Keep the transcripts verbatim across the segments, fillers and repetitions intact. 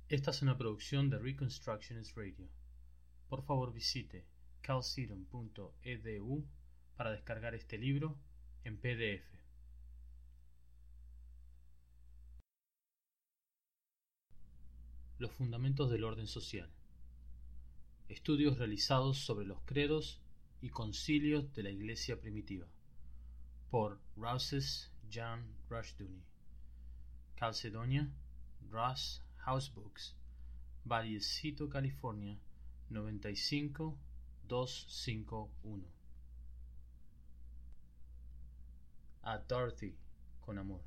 Esta es una producción de Reconstructionist Radio. Por favor visite calcedon punto e d u para descargar este libro en P D F. Los fundamentos del orden social. Estudios realizados sobre los credos y concilios de la Iglesia primitiva. Por Rouses Jan Rushdoony. Calcedonia, Ross House Books, Vallecito, California, noventa y cinco mil doscientos cincuenta y uno. A Dorothy, con amor.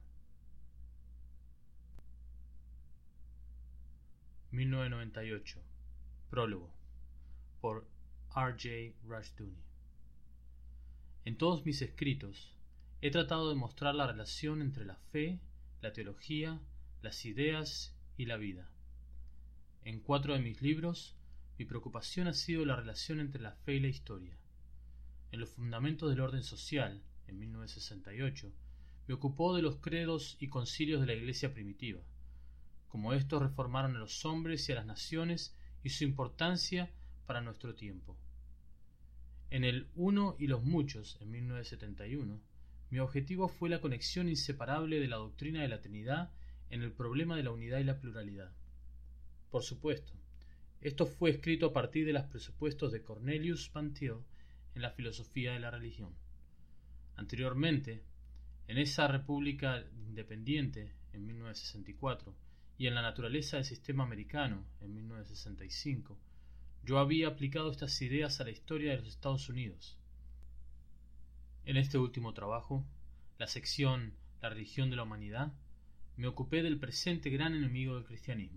mil novecientos noventa y ocho. Prólogo. Por R J Rushdoony. En todos mis escritos he tratado de mostrar la relación entre la fe, la teología, las ideas y la vida. En cuatro de mis libros, mi preocupación ha sido la relación entre la fe y la historia. En los fundamentos del orden social, en mil novecientos sesenta y ocho, me ocupó de los credos y concilios de la Iglesia primitiva, como estos reformaron a los hombres y a las naciones y su importancia para nuestro tiempo. En el Uno y los Muchos, en mil novecientos setenta y uno, mi objetivo fue la conexión inseparable de la doctrina de la Trinidad en el problema de la unidad y la pluralidad. Por supuesto, esto fue escrito a partir de los presupuestos de Cornelius Van Til en la filosofía de la religión. Anteriormente, en esa República Independiente, en mil novecientos sesenta y cuatro, y en la naturaleza del sistema americano, en mil novecientos sesenta y cinco, yo había aplicado estas ideas a la historia de los Estados Unidos. En este último trabajo, la sección La religión de la humanidad, me ocupé del presente gran enemigo del cristianismo.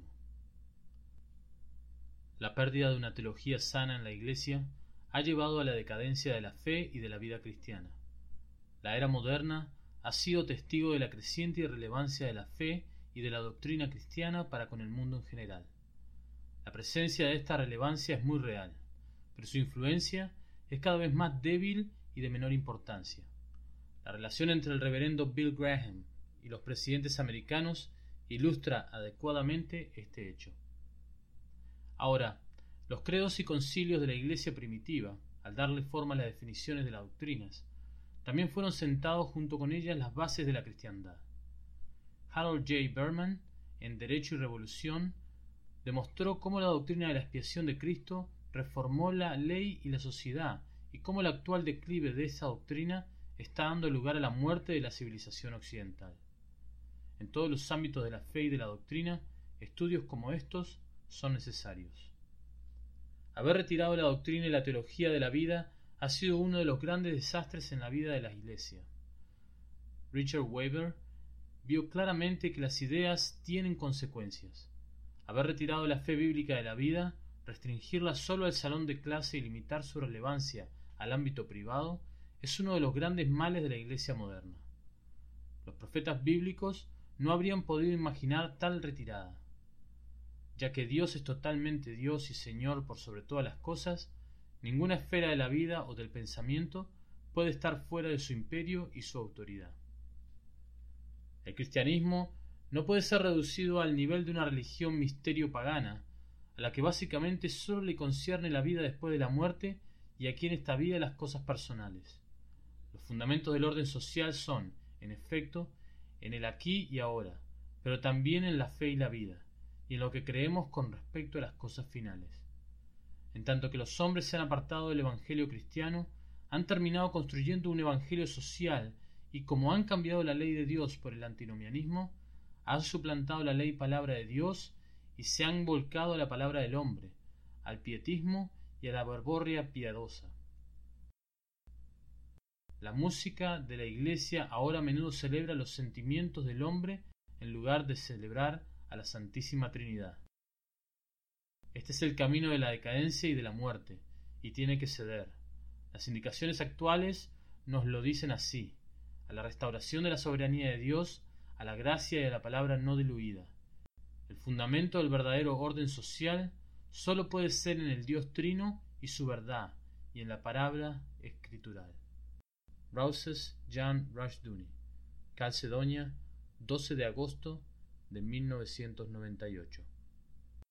La pérdida de una teología sana en la Iglesia ha llevado a la decadencia de la fe y de la vida cristiana. La era moderna ha sido testigo de la creciente irrelevancia de la fe y de la doctrina cristiana para con el mundo en general. La presencia de esta relevancia es muy real, pero su influencia es cada vez más débil y de menor importancia. La relación entre el reverendo Bill Graham y los presidentes americanos ilustra adecuadamente este hecho. Ahora, los credos y concilios de la Iglesia primitiva, al darle forma a las definiciones de las doctrinas, también fueron sentados junto con ellas las bases de la cristiandad. Harold J. Berman, en Derecho y Revolución, demostró cómo la doctrina de la expiación de Cristo reformó la ley y la sociedad, y cómo el actual declive de esa doctrina está dando lugar a la muerte de la civilización occidental. En todos los ámbitos de la fe y de la doctrina, estudios como estos son necesarios. Haber retirado la doctrina y la teología de la vida ha sido uno de los grandes desastres en la vida de la Iglesia. Richard Weber vio claramente que las ideas tienen consecuencias. Haber retirado la fe bíblica de la vida, restringirla solo al salón de clase y limitar su relevancia al ámbito privado, es uno de los grandes males de la Iglesia moderna. Los profetas bíblicos no habrían podido imaginar tal retirada. Ya que Dios es totalmente Dios y Señor por sobre todas las cosas, ninguna esfera de la vida o del pensamiento puede estar fuera de su imperio y su autoridad. El cristianismo no puede ser reducido al nivel de una religión misterio pagana, a la que básicamente solo le concierne la vida después de la muerte y aquí en esta vida las cosas personales. Los fundamentos del orden social son, en efecto, en el aquí y ahora, pero también en la fe y la vida, y en lo que creemos con respecto a las cosas finales. En tanto que los hombres se han apartado del evangelio cristiano, han terminado construyendo un evangelio social y como han cambiado la ley de Dios por el antinomianismo, han suplantado la ley palabra de Dios y se han volcado a la palabra del hombre, al pietismo y a la verborrea piadosa. La música de la Iglesia ahora a menudo celebra los sentimientos del hombre en lugar de celebrar a la Santísima Trinidad. Este es el camino de la decadencia y de la muerte, y tiene que ceder. Las indicaciones actuales nos lo dicen así: a la restauración de la soberanía de Dios, a la gracia y a la palabra no diluida. El fundamento del verdadero orden social solo puede ser en el Dios Trino y su verdad, y en la palabra escritural. Rouses Jan Rushdoony, Calcedonia, doce de agosto de mil novecientos noventa y ocho.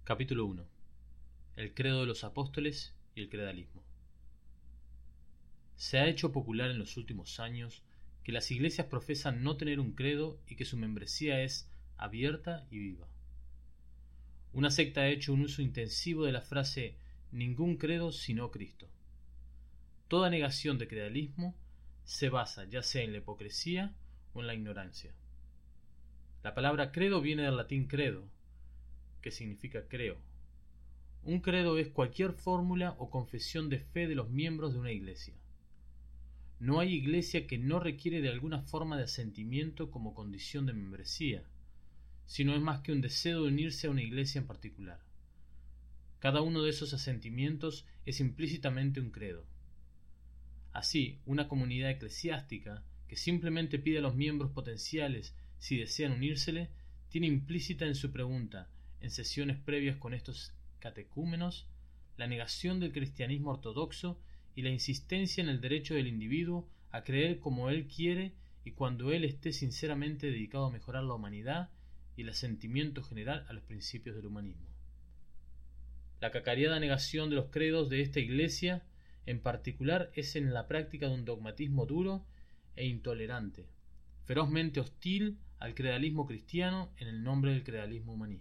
Capítulo uno. El credo de los apóstoles y el credalismo. Se ha hecho popular en los últimos años que las iglesias profesan no tener un credo y que su membresía es abierta y viva. Una secta ha hecho un uso intensivo de la frase ningún credo sino Cristo. Toda negación de credalismo se basa ya sea en la hipocresía o en la ignorancia. La palabra credo viene del latín credo, que significa creo. Un credo es cualquier fórmula o confesión de fe de los miembros de una iglesia. No hay iglesia que no requiere de alguna forma de asentimiento como condición de membresía, sino es más que un deseo de unirse a una iglesia en particular. Cada uno de esos asentimientos es implícitamente un credo. Así, una comunidad eclesiástica que simplemente pide a los miembros potenciales si desean unírsele, tiene implícita en su pregunta, en sesiones previas con estos catecúmenos, la negación del cristianismo ortodoxo y la insistencia en el derecho del individuo a creer como él quiere y cuando él esté sinceramente dedicado a mejorar la humanidad y el asentimiento general a los principios del humanismo. La cacareada negación de los credos de esta iglesia, en particular, es en la práctica de un dogmatismo duro e intolerante, ferozmente hostil al credalismo cristiano en el nombre del credalismo humanista.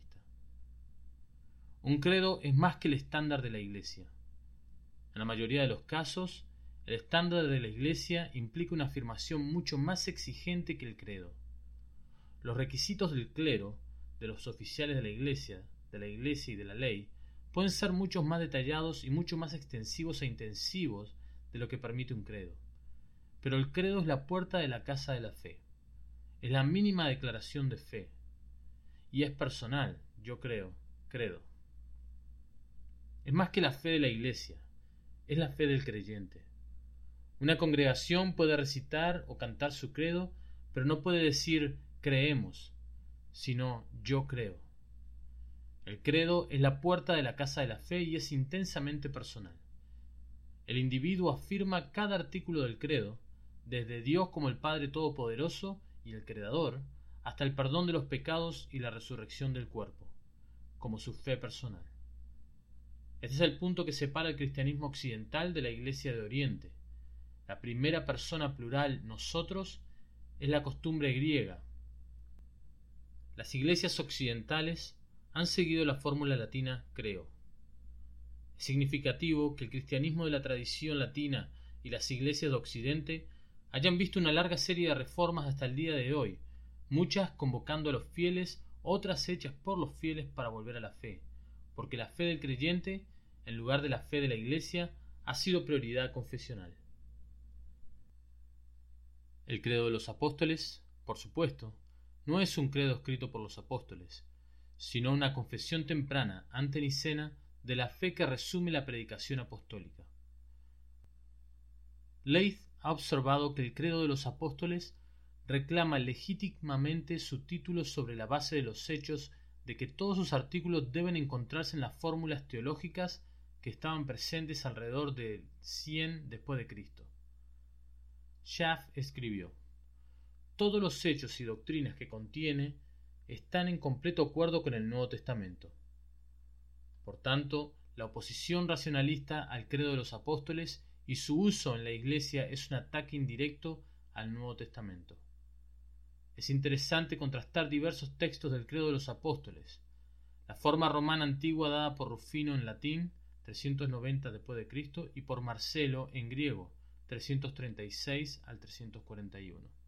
Un credo es más que el estándar de la iglesia. En la mayoría de los casos, el estándar de la iglesia implica una afirmación mucho más exigente que el credo. Los requisitos del clero, de los oficiales de la iglesia, de la iglesia y de la ley, pueden ser mucho más detallados y mucho más extensivos e intensivos de lo que permite un credo. Pero el credo es la puerta de la casa de la fe. Es la mínima declaración de fe. Y es personal, yo creo, credo. Es más que la fe de la iglesia, es la fe del creyente. Una congregación puede recitar o cantar su credo, pero no puede decir creemos, sino yo creo. El credo es la puerta de la casa de la fe y es intensamente personal. El individuo afirma cada artículo del credo, desde Dios como el Padre Todopoderoso y el Creador, hasta el perdón de los pecados y la resurrección del cuerpo, como su fe personal. Este es el punto que separa el cristianismo occidental de la Iglesia de Oriente. La primera persona plural, nosotros, es la costumbre griega. Las iglesias occidentales han seguido la fórmula latina creo. Es significativo que el cristianismo de la tradición latina y las iglesias de Occidente hayan visto una larga serie de reformas hasta el día de hoy, muchas convocando a los fieles, otras hechas por los fieles para volver a la fe, porque la fe del creyente, en lugar de la fe de la iglesia, ha sido prioridad confesional. El credo de los apóstoles, por supuesto, no es un credo escrito por los apóstoles, sino una confesión temprana ante Nicena de la fe que resume la predicación apostólica. Leith ha observado que el credo de los apóstoles reclama legítimamente su título sobre la base de los hechos de que todos sus artículos deben encontrarse en las fórmulas teológicas que estaban presentes alrededor del cien después de Cristo. Schaff escribió: todos los hechos y doctrinas que contiene están en completo acuerdo con el Nuevo Testamento. Por tanto, la oposición racionalista al credo de los apóstoles y su uso en la Iglesia es un ataque indirecto al Nuevo Testamento. Es interesante contrastar diversos textos del credo de los apóstoles. La forma romana antigua dada por Rufino en latín, trescientos noventa después de Cristo, y por Marcelo en griego, trescientos treinta y seis al trescientos cuarenta y uno.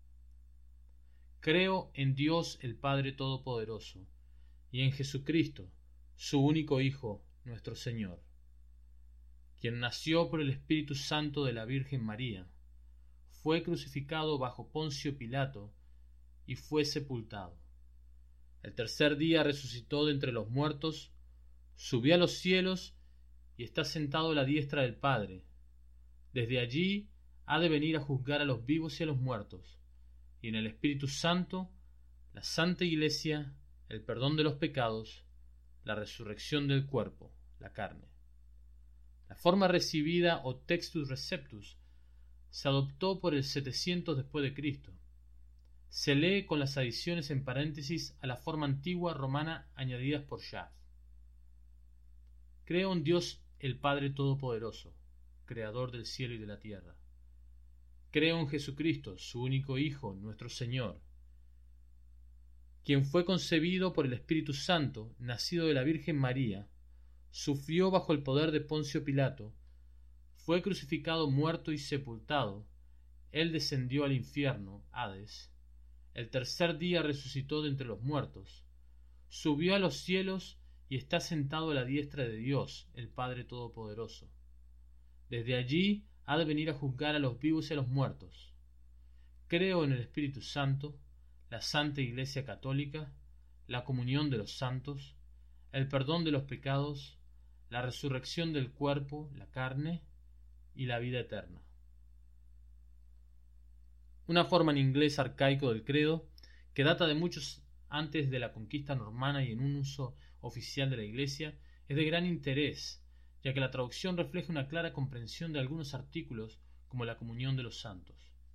Creo en Dios el Padre Todopoderoso y en Jesucristo, su único Hijo, nuestro Señor, quien nació por el Espíritu Santo de la Virgen María, fue crucificado bajo Poncio Pilato y fue sepultado. El tercer día resucitó de entre los muertos, subió a los cielos y está sentado a la diestra del Padre. Desde allí ha de venir a juzgar a los vivos y a los muertos, y en el Espíritu Santo, la Santa Iglesia, el perdón de los pecados, la resurrección del cuerpo, la carne. La forma recibida o textus receptus se adoptó por el setecientos después de Cristo. Se lee con las adiciones en paréntesis a la forma antigua romana añadidas por Schaff. Creo en Dios el Padre Todopoderoso, Creador del cielo y de la tierra. Creo en Jesucristo, su único Hijo, nuestro Señor, quien fue concebido por el Espíritu Santo, nacido de la Virgen María, sufrió bajo el poder de Poncio Pilato, fue crucificado, muerto y sepultado. Él descendió al infierno, Hades. El tercer día resucitó de entre los muertos, subió a los cielos y está sentado a la diestra de Dios, el Padre Todopoderoso. Desde allí ha de venir a juzgar a los vivos y a los muertos. Creo en el Espíritu Santo, la Santa Iglesia Católica, la comunión de los santos, el perdón de los pecados, la resurrección del cuerpo, la carne, y la vida eterna. Una forma en inglés arcaico del credo, que data de muchos antes de la conquista normana y en un uso oficial de la Iglesia, es de gran interés, ya que la traducción refleja una clara comprensión de algunos artículos como la comunión de los santos.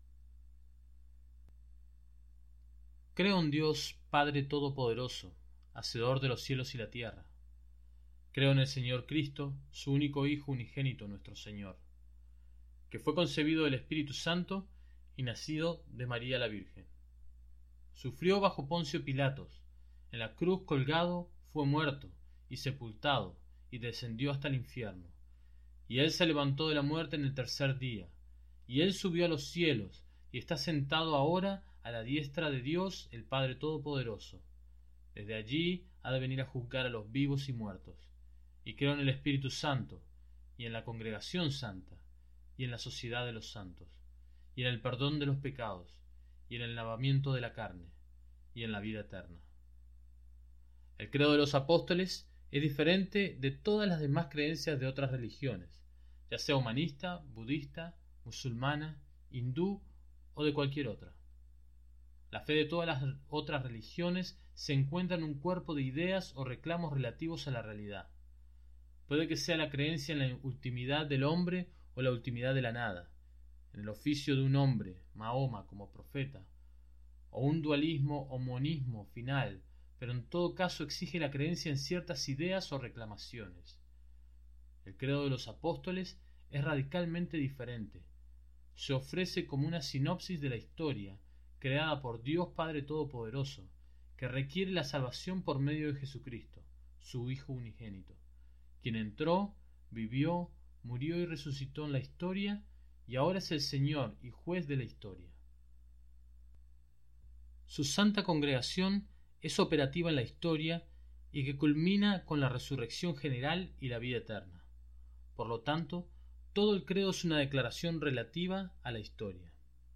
Creo en Dios Padre Todopoderoso, hacedor de los cielos y la tierra. Creo en el Señor Cristo, su único Hijo unigénito, nuestro Señor, que fue concebido del Espíritu Santo y nacido de María la Virgen. Sufrió bajo Poncio Pilatos, en la cruz colgado, fue muerto y sepultado, y descendió hasta el infierno. Y él se levantó de la muerte en el tercer día, y él subió a los cielos, y está sentado ahora a la diestra de Dios, el Padre Todopoderoso. Desde allí ha de venir a juzgar a los vivos y muertos. Y creo en el Espíritu Santo, y en la congregación santa, y en la sociedad de los santos, y en el perdón de los pecados, y en el lavamiento de la carne, y en la vida eterna. El credo de los apóstoles es diferente de todas las demás creencias de otras religiones, ya sea humanista, budista, musulmana, hindú o de cualquier otra. La fe de todas las otras religiones se encuentra en un cuerpo de ideas o reclamos relativos a la realidad. Puede que sea la creencia en la ultimidad del hombre o la ultimidad de la nada, en el oficio de un hombre, Mahoma, como profeta, o un dualismo o monismo final, pero en todo caso exige la creencia en ciertas ideas o reclamaciones. El credo de los apóstoles es radicalmente diferente. Se ofrece como una sinopsis de la historia, creada por Dios Padre Todopoderoso, que requiere la salvación por medio de Jesucristo, su Hijo unigénito, quien entró, vivió, murió y resucitó en la historia, y ahora es el Señor y juez de la historia. Su santa congregación es operativa en la historia y que culmina con la resurrección general y la vida eterna. Por lo tanto, todo el credo es una declaración relativa a la historia.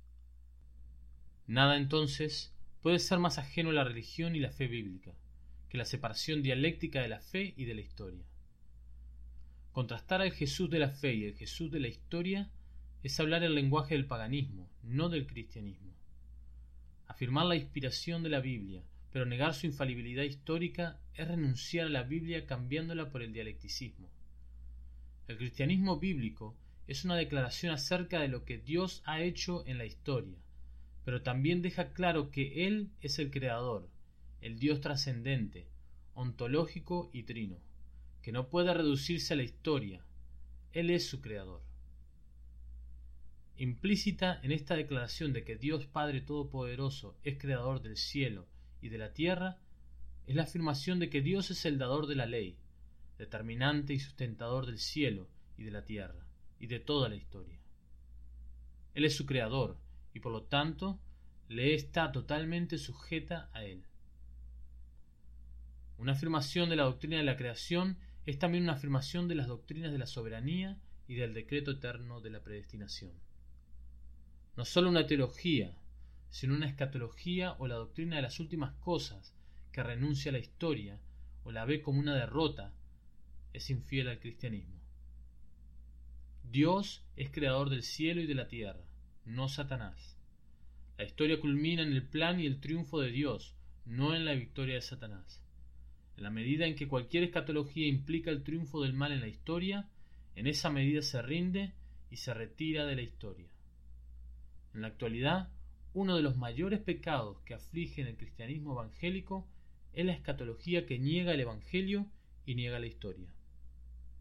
Nada entonces puede ser más ajeno a la religión y la fe bíblica que la separación dialéctica de la fe y de la historia. Contrastar al Jesús de la fe y el Jesús de la historia es hablar el lenguaje del paganismo, no del cristianismo. Afirmar la inspiración de la Biblia, pero negar su infalibilidad histórica, es renunciar a la Biblia cambiándola por el dialecticismo. El cristianismo bíblico es una declaración acerca de lo que Dios ha hecho en la historia, pero también deja claro que Él es el Creador, el Dios trascendente, ontológico y trino, que no puede reducirse a la historia. Él es su Creador. Implícita en esta declaración de que Dios Padre Todopoderoso es Creador del cielo y de la tierra, es la afirmación de que Dios es el dador de la ley, determinante y sustentador del cielo y de la tierra, y de toda la historia. Él es su Creador, y por lo tanto, le está totalmente sujeta a Él. Una afirmación de la doctrina de la creación es también una afirmación de las doctrinas de la soberanía y del decreto eterno de la predestinación. No solo una teología, sino una escatología o la doctrina de las últimas cosas que renuncia a la historia o la ve como una derrota, es infiel al cristianismo. Dios es creador del cielo y de la tierra, no Satanás. La historia culmina en el plan y el triunfo de Dios, no en la victoria de Satanás. En la medida en que cualquier escatología implica el triunfo del mal en la historia, en esa medida se rinde y se retira de la historia. En la actualidad, uno de los mayores pecados que afligen el cristianismo evangélico es la escatología que niega el evangelio y niega la historia.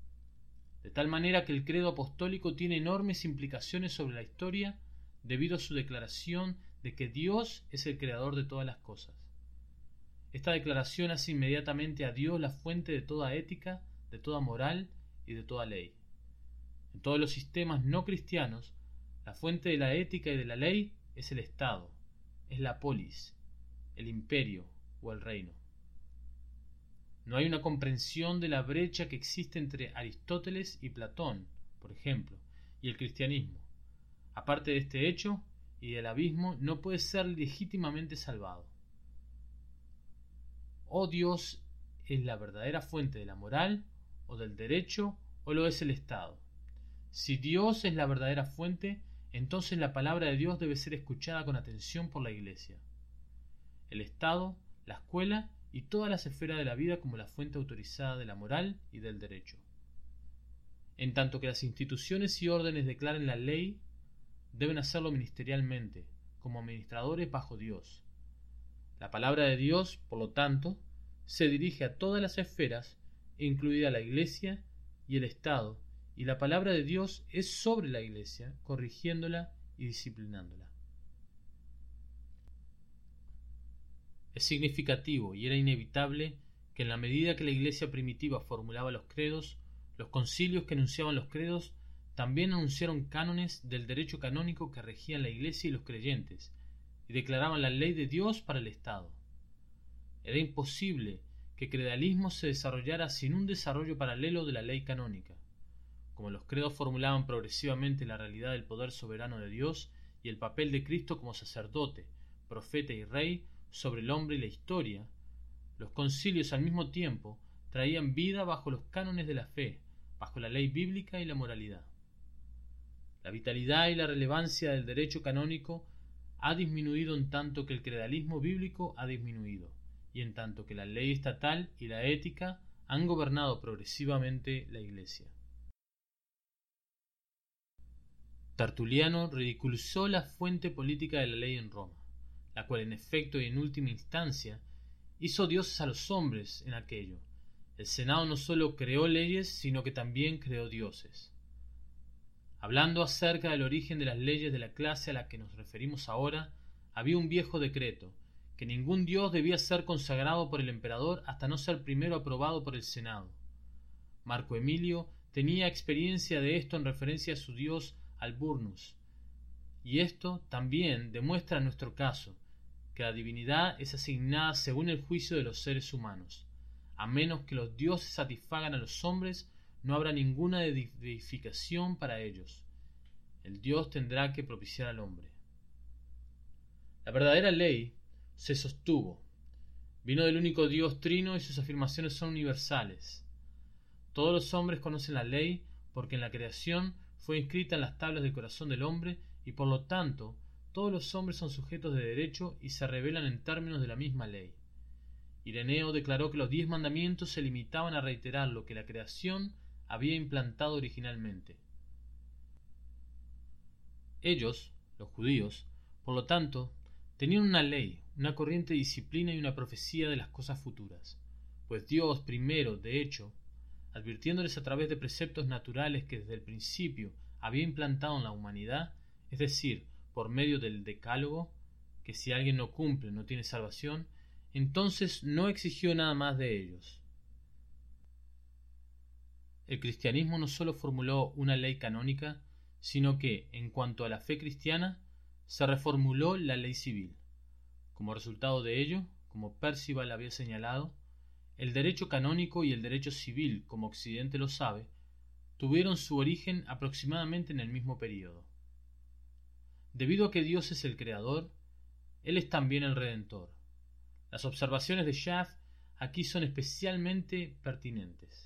de tal manera que el credo apostólico tiene enormes implicaciones sobre la historia debido a su declaración de que Dios es el creador de todas las cosas. Esta declaración hace inmediatamente a Dios la fuente de toda ética, de toda moral y de toda ley. En todos los sistemas no cristianos, la fuente de la ética y de la ley es el Estado, es la polis, el imperio o el reino. No hay una comprensión de la brecha que existe entre Aristóteles y Platón, por ejemplo, y el cristianismo. Aparte de este hecho y del abismo, no puede ser legítimamente salvado. O Dios es la verdadera fuente de la moral o del derecho, o lo es el Estado. Si Dios es la verdadera fuente, entonces la palabra de Dios debe ser escuchada con atención por la Iglesia. El Estado, la escuela y todas las esferas de la vida como la fuente autorizada de la moral y del derecho. En tanto que las instituciones y órdenes declaren la ley, deben hacerlo ministerialmente, como administradores bajo Dios. La palabra de Dios, por lo tanto, se dirige a todas las esferas, incluida la Iglesia y el Estado, y la palabra de Dios es sobre la Iglesia, corrigiéndola y disciplinándola. Es significativo y era inevitable que en la medida que la Iglesia primitiva formulaba los credos, los concilios que enunciaban los credos también anunciaron cánones del derecho canónico que regían la Iglesia y los creyentes, y declaraban la ley de Dios para el Estado. Era imposible que el creedalismo se desarrollara sin un desarrollo paralelo de la ley canónica. Como los credos formulaban progresivamente la realidad del poder soberano de Dios y el papel de Cristo como sacerdote, profeta y rey sobre el hombre y la historia, los concilios al mismo tiempo traían vida bajo los cánones de la fe, bajo la ley bíblica y la moralidad. La vitalidad y la relevancia del derecho canónico ha disminuido en tanto que el creedalismo bíblico ha disminuido, y en tanto que la ley estatal y la ética han gobernado progresivamente la Iglesia. Tertuliano ridiculizó la fuente política de la ley en Roma, la cual en efecto y en última instancia hizo dioses a los hombres en aquello. El Senado no sólo creó leyes, sino que también creó dioses. Hablando acerca del origen de las leyes de la clase a la que nos referimos ahora, había un viejo decreto, que ningún dios debía ser consagrado por el emperador hasta no ser primero aprobado por el Senado. Marco Emilio tenía experiencia de esto en referencia a su dios Alburnus, y esto también demuestra en nuestro caso que la divinidad es asignada según el juicio de los seres humanos. A menos que los dioses satisfagan a los hombres, no habrá ninguna edificación para ellos. El Dios tendrá que propiciar al hombre. La verdadera ley se sostuvo. Vino del único Dios trino y sus afirmaciones son universales. Todos los hombres conocen la ley porque en la creación fue inscrita en las tablas del corazón del hombre y por lo tanto todos los hombres son sujetos de derecho y se revelan en términos de la misma ley. Ireneo declaró que los diez mandamientos se limitaban a reiterar lo que la creación había implantado originalmente. Ellos, los judíos, por lo tanto, tenían una ley, una corriente de disciplina y una profecía de las cosas futuras, pues Dios primero, de hecho, advirtiéndoles a través de preceptos naturales que desde el principio había implantado en la humanidad, es decir, por medio del decálogo, que si alguien no cumple no tiene salvación, entonces no exigió nada más de ellos. El cristianismo no sólo formuló una ley canónica, sino que, en cuanto a la fe cristiana, se reformuló la ley civil. Como resultado de ello, como Percival había señalado, el derecho canónico y el derecho civil, como Occidente lo sabe, tuvieron su origen aproximadamente en el mismo período. Debido a que Dios es el creador, Él es también el redentor. Las observaciones de Schaff aquí son especialmente pertinentes.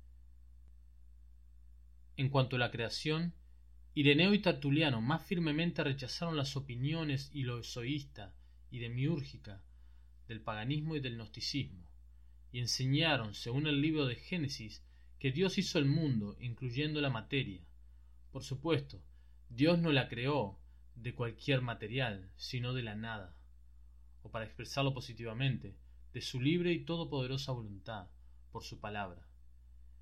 En cuanto a la creación, Ireneo y Tertuliano más firmemente rechazaron las opiniones ilozoísta y demiúrgica del paganismo y del gnosticismo, y enseñaron, según el libro de Génesis, que Dios hizo el mundo, incluyendo la materia. Por supuesto, Dios no la creó de cualquier material, sino de la nada, o para expresarlo positivamente, de su libre y todopoderosa voluntad, por su palabra.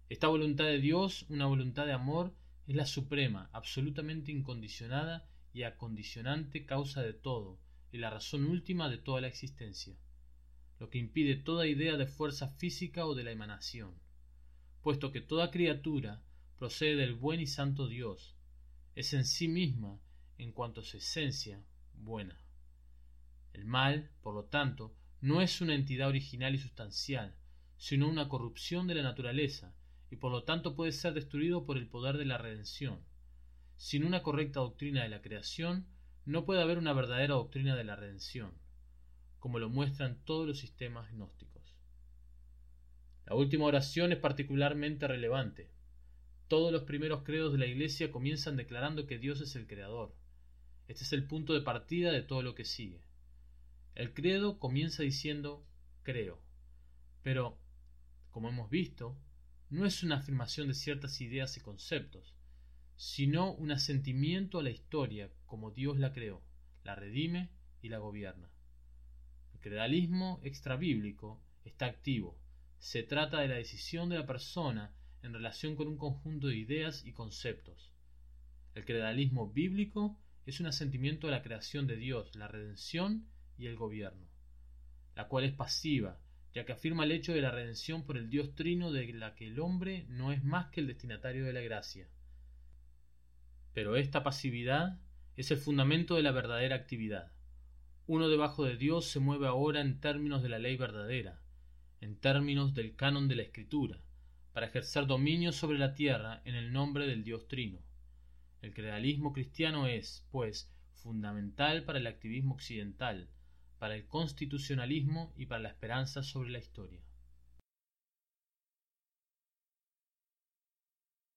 Esta voluntad de Dios, una voluntad de amor, es la suprema, absolutamente incondicionada y acondicionante causa de todo, y la razón última de toda la existencia, lo que impide toda idea de fuerza física o de la emanación, puesto que toda criatura procede del buen y santo Dios, es en sí misma, en cuanto a su esencia, buena. El mal, por lo tanto, no es una entidad original y sustancial, sino una corrupción de la naturaleza, y por lo tanto puede ser destruido por el poder de la redención. Sin una correcta doctrina de la creación, no puede haber una verdadera doctrina de la redención, como lo muestran todos los sistemas gnósticos. La última oración es particularmente relevante. Todos los primeros credos de la Iglesia comienzan declarando que Dios es el Creador. Este es el punto de partida de todo lo que sigue. El credo comienza diciendo creo, pero, como hemos visto, no es una afirmación de ciertas ideas y conceptos, sino un asentimiento a la historia como Dios la creó, la redime y la gobierna. El credalismo extrabíblico está activo. Se trata de la decisión de la persona en relación con un conjunto de ideas y conceptos. El credalismo bíblico es un asentimiento a la creación de Dios, la redención y el gobierno, la cual es pasiva, ya que afirma el hecho de la redención por el Dios trino de la que el hombre no es más que el destinatario de la gracia. Pero esta pasividad es el fundamento de la verdadera actividad. Uno debajo de Dios se mueve ahora en términos de la ley verdadera, en términos del canon de la Escritura, para ejercer dominio sobre la tierra en el nombre del Dios trino. El credalismo cristiano es, pues, fundamental para el activismo occidental, para el constitucionalismo y para la esperanza sobre la historia.